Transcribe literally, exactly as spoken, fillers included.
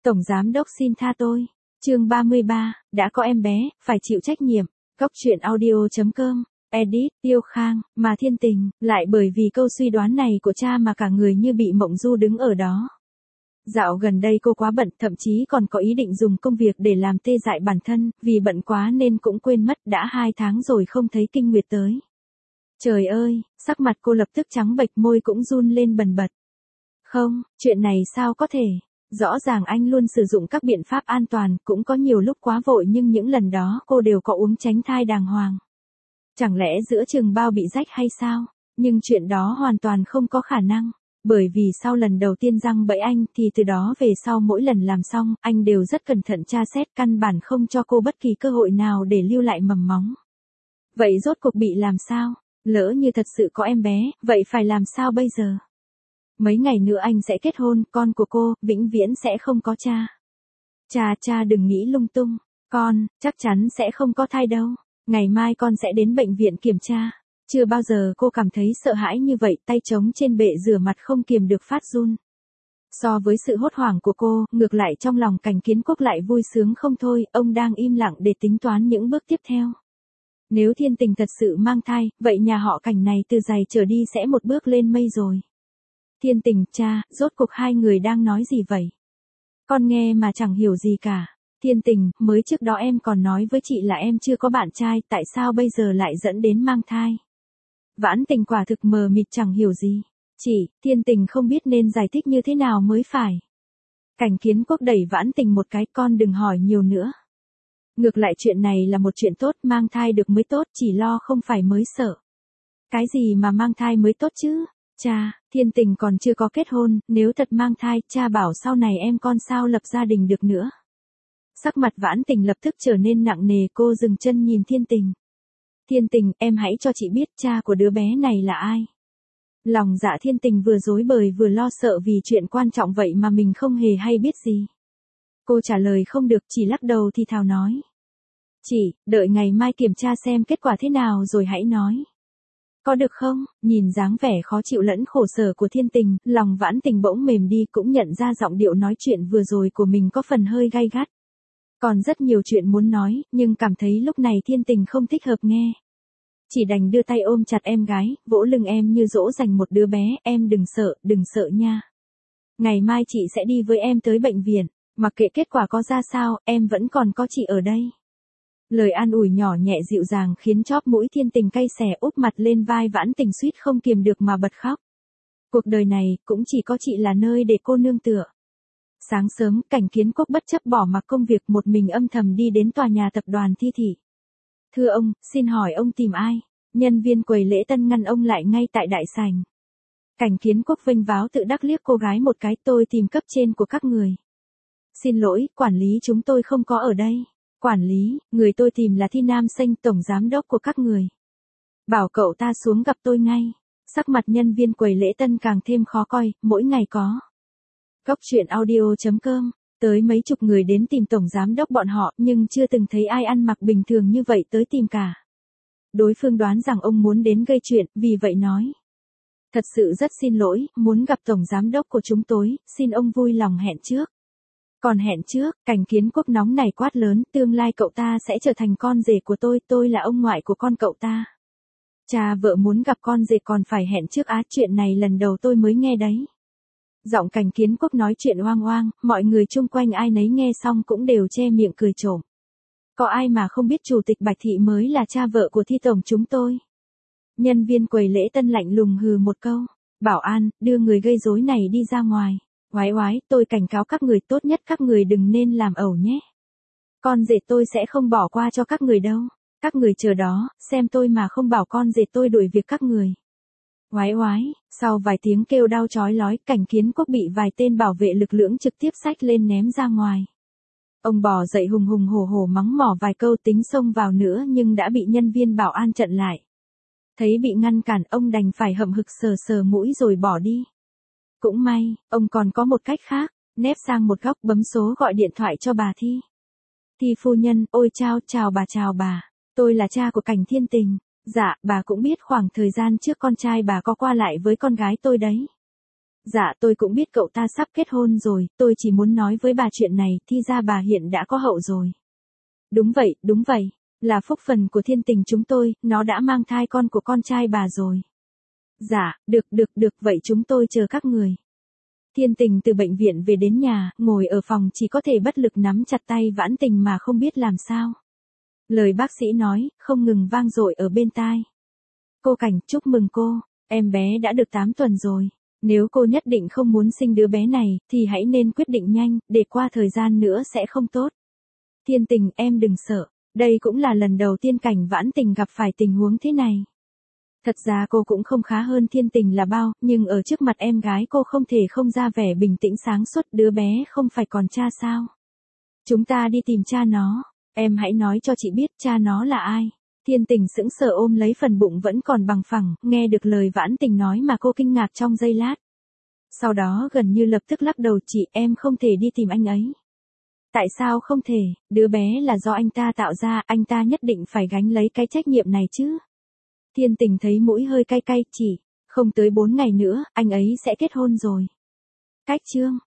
Tổng giám đốc xin tha tôi. Chương ba mươi ba, đã có em bé, phải chịu trách nhiệm. Góc truyện audio chấm com, edit, Tiêu Khang, mà Thiên Tình, lại bởi vì câu suy đoán này của cha mà cả người như bị mộng du đứng ở đó. Dạo gần đây cô quá bận, thậm chí còn có ý định dùng công việc để làm tê dại bản thân, vì bận quá nên cũng quên mất đã hai tháng rồi không thấy kinh nguyệt tới. Trời ơi, sắc mặt cô lập tức trắng bệch, môi cũng run lên bần bật. Không, chuyện này sao có thể? Rõ ràng anh luôn sử dụng các biện pháp an toàn, cũng có nhiều lúc quá vội nhưng những lần đó cô đều có uống tránh thai đàng hoàng. Chẳng lẽ giữa chừng bao bị rách hay sao? Nhưng chuyện đó hoàn toàn không có khả năng. Bởi vì sau lần đầu tiên răng bẫy anh thì từ đó về sau mỗi lần làm xong, anh đều rất cẩn thận tra xét, căn bản không cho cô bất kỳ cơ hội nào để lưu lại mầm móng. Vậy rốt cuộc bị làm sao? Lỡ như thật sự có em bé, vậy phải làm sao bây giờ? Mấy ngày nữa anh sẽ kết hôn, con của cô, vĩnh viễn sẽ không có cha. Cha, cha đừng nghĩ lung tung. Con, chắc chắn sẽ không có thai đâu. Ngày mai con sẽ đến bệnh viện kiểm tra. Chưa bao giờ cô cảm thấy sợ hãi như vậy, tay trống trên bệ rửa mặt không kiềm được phát run. So với sự hốt hoảng của cô, ngược lại trong lòng Cảnh Kiến Quốc lại vui sướng không thôi, ông đang im lặng để tính toán những bước tiếp theo. Nếu Thiên Tình thật sự mang thai, vậy nhà họ Cảnh này từ giày trở đi sẽ một bước lên mây rồi. Thiên Tình, cha, rốt cuộc hai người đang nói gì vậy? Con nghe mà chẳng hiểu gì cả. Thiên Tình, mới trước đó em còn nói với chị là em chưa có bạn trai, tại sao bây giờ lại dẫn đến mang thai? Vãn Tình quả thực mờ mịt chẳng hiểu gì. Chị, Thiên Tình không biết nên giải thích như thế nào mới phải. Cảnh Kiến Quốc đẩy Vãn Tình một cái, con đừng hỏi nhiều nữa. Ngược lại chuyện này là một chuyện tốt, mang thai được mới tốt, chỉ lo không phải mới sợ. Cái gì mà mang thai mới tốt chứ? Cha, Thiên Tình còn chưa có kết hôn, nếu thật mang thai, cha bảo sau này em con sao lập gia đình được nữa. Sắc mặt Vãn Tình lập tức trở nên nặng nề, cô dừng chân nhìn Thiên Tình. Thiên Tình, em hãy cho chị biết cha của đứa bé này là ai. Lòng dạ Thiên Tình vừa rối bời vừa lo sợ vì chuyện quan trọng vậy mà mình không hề hay biết gì. Cô trả lời không được, chỉ lắc đầu thì thào nói. Chị, đợi ngày mai kiểm tra xem kết quả thế nào rồi hãy nói. Có được không? Nhìn dáng vẻ khó chịu lẫn khổ sở của Thiên Tình, lòng Vãn Tình bỗng mềm đi, cũng nhận ra giọng điệu nói chuyện vừa rồi của mình có phần hơi gay gắt. Còn rất nhiều chuyện muốn nói, nhưng cảm thấy lúc này Thiên Tình không thích hợp nghe. Chỉ đành đưa tay ôm chặt em gái, vỗ lưng em như dỗ dành một đứa bé, em đừng sợ, đừng sợ nha. Ngày mai chị sẽ đi với em tới bệnh viện, mặc kệ kết quả có ra sao, em vẫn còn có chị ở đây. Lời an ủi nhỏ nhẹ dịu dàng khiến chóp mũi Thiên Tình cay xè, úp mặt lên vai Vãn Tình suýt không kiềm được mà bật khóc. Cuộc đời này, cũng chỉ có chị là nơi để cô nương tựa. Sáng sớm, Cảnh Kiến Quốc bất chấp bỏ mặc công việc một mình âm thầm đi đến tòa nhà tập đoàn Thi Thị. Thưa ông, xin hỏi ông tìm ai? Nhân viên quầy lễ tân ngăn ông lại ngay tại đại sảnh. Cảnh Kiến Quốc vênh váo tự đắc liếc cô gái một cái, tôi tìm cấp trên của các người. Xin lỗi, quản lý chúng tôi không có ở đây. Quản lý, người tôi tìm là Thi Nam Xanh, tổng giám đốc của các người. Bảo cậu ta xuống gặp tôi ngay. Sắc mặt nhân viên quầy lễ tân càng thêm khó coi, mỗi ngày có. Góc truyện audio chấm com, tới mấy chục người đến tìm tổng giám đốc bọn họ, nhưng chưa từng thấy ai ăn mặc bình thường như vậy tới tìm cả. Đối phương đoán rằng ông muốn đến gây chuyện, vì vậy nói. Thật sự rất xin lỗi, muốn gặp tổng giám đốc của chúng tôi, xin ông vui lòng hẹn trước. Còn hẹn trước, Cảnh Kiến Quốc nóng này quát lớn, tương lai cậu ta sẽ trở thành con rể của tôi, tôi là ông ngoại của con cậu ta. Cha vợ muốn gặp con rể còn phải hẹn trước á, chuyện này lần đầu tôi mới nghe đấy. Giọng Cảnh Kiến Quốc nói chuyện oang oang, mọi người chung quanh ai nấy nghe xong cũng đều che miệng cười trộm. Có ai mà không biết chủ tịch Bạch Thị mới là cha vợ của Thi tổng chúng tôi. Nhân viên quầy lễ tân lạnh lùng hừ một câu. Bảo an, đưa người gây rối này đi ra ngoài. Oái oái, tôi cảnh cáo các người, tốt nhất các người đừng nên làm ẩu nhé. Con rể tôi sẽ không bỏ qua cho các người đâu. Các người chờ đó, xem tôi mà không bảo con rể tôi đuổi việc các người. Oái oái, sau vài tiếng kêu đau chói lói, Cảnh Kiến Quốc bị vài tên bảo vệ lực lưỡng trực tiếp xách lên ném ra ngoài. Ông bò dậy hùng hùng hổ hổ mắng mỏ vài câu tính xông vào nữa nhưng đã bị nhân viên bảo an chặn lại. Thấy bị ngăn cản, ông đành phải hậm hực sờ sờ mũi rồi bỏ đi. Cũng may, ông còn có một cách khác, nép sang một góc bấm số gọi điện thoại cho bà Thi. Thi phu nhân, ôi chao, chào bà chào bà, tôi là cha của Cảnh Thiên Tình. Dạ, bà cũng biết khoảng thời gian trước con trai bà có qua lại với con gái tôi đấy. Dạ tôi cũng biết cậu ta sắp kết hôn rồi, tôi chỉ muốn nói với bà chuyện này, thì ra bà hiện đã có hậu rồi. Đúng vậy, đúng vậy, là phúc phần của Thiên Tình chúng tôi, nó đã mang thai con của con trai bà rồi. Dạ, được được được, vậy chúng tôi chờ các người. Thiên Tình từ bệnh viện về đến nhà, ngồi ở phòng chỉ có thể bất lực nắm chặt tay Vãn Tình mà không biết làm sao. Lời bác sĩ nói, không ngừng vang dội ở bên tai. Cô Cảnh, chúc mừng cô, em bé đã được tám tuần rồi. Nếu cô nhất định không muốn sinh đứa bé này, thì hãy nên quyết định nhanh, để qua thời gian nữa sẽ không tốt. Thiên Tình, em đừng sợ, đây cũng là lần đầu tiên Cảnh Vãn Tình gặp phải tình huống thế này. Thật ra cô cũng không khá hơn Thiên Tình là bao, nhưng ở trước mặt em gái cô không thể không ra vẻ bình tĩnh sáng suốt, đứa bé không phải còn cha sao? Chúng ta đi tìm cha nó, em hãy nói cho chị biết cha nó là ai. Thiên Tình sững sờ ôm lấy phần bụng vẫn còn bằng phẳng, nghe được lời Vãn Tình nói mà cô kinh ngạc trong giây lát. Sau đó gần như lập tức lắc đầu, chị, em không thể đi tìm anh ấy. Tại sao không thể, đứa bé là do anh ta tạo ra, anh ta nhất định phải gánh lấy cái trách nhiệm này chứ. Thiên Tình thấy mũi hơi cay cay, chỉ, không tới bốn ngày nữa, anh ấy sẽ kết hôn rồi. Cách chương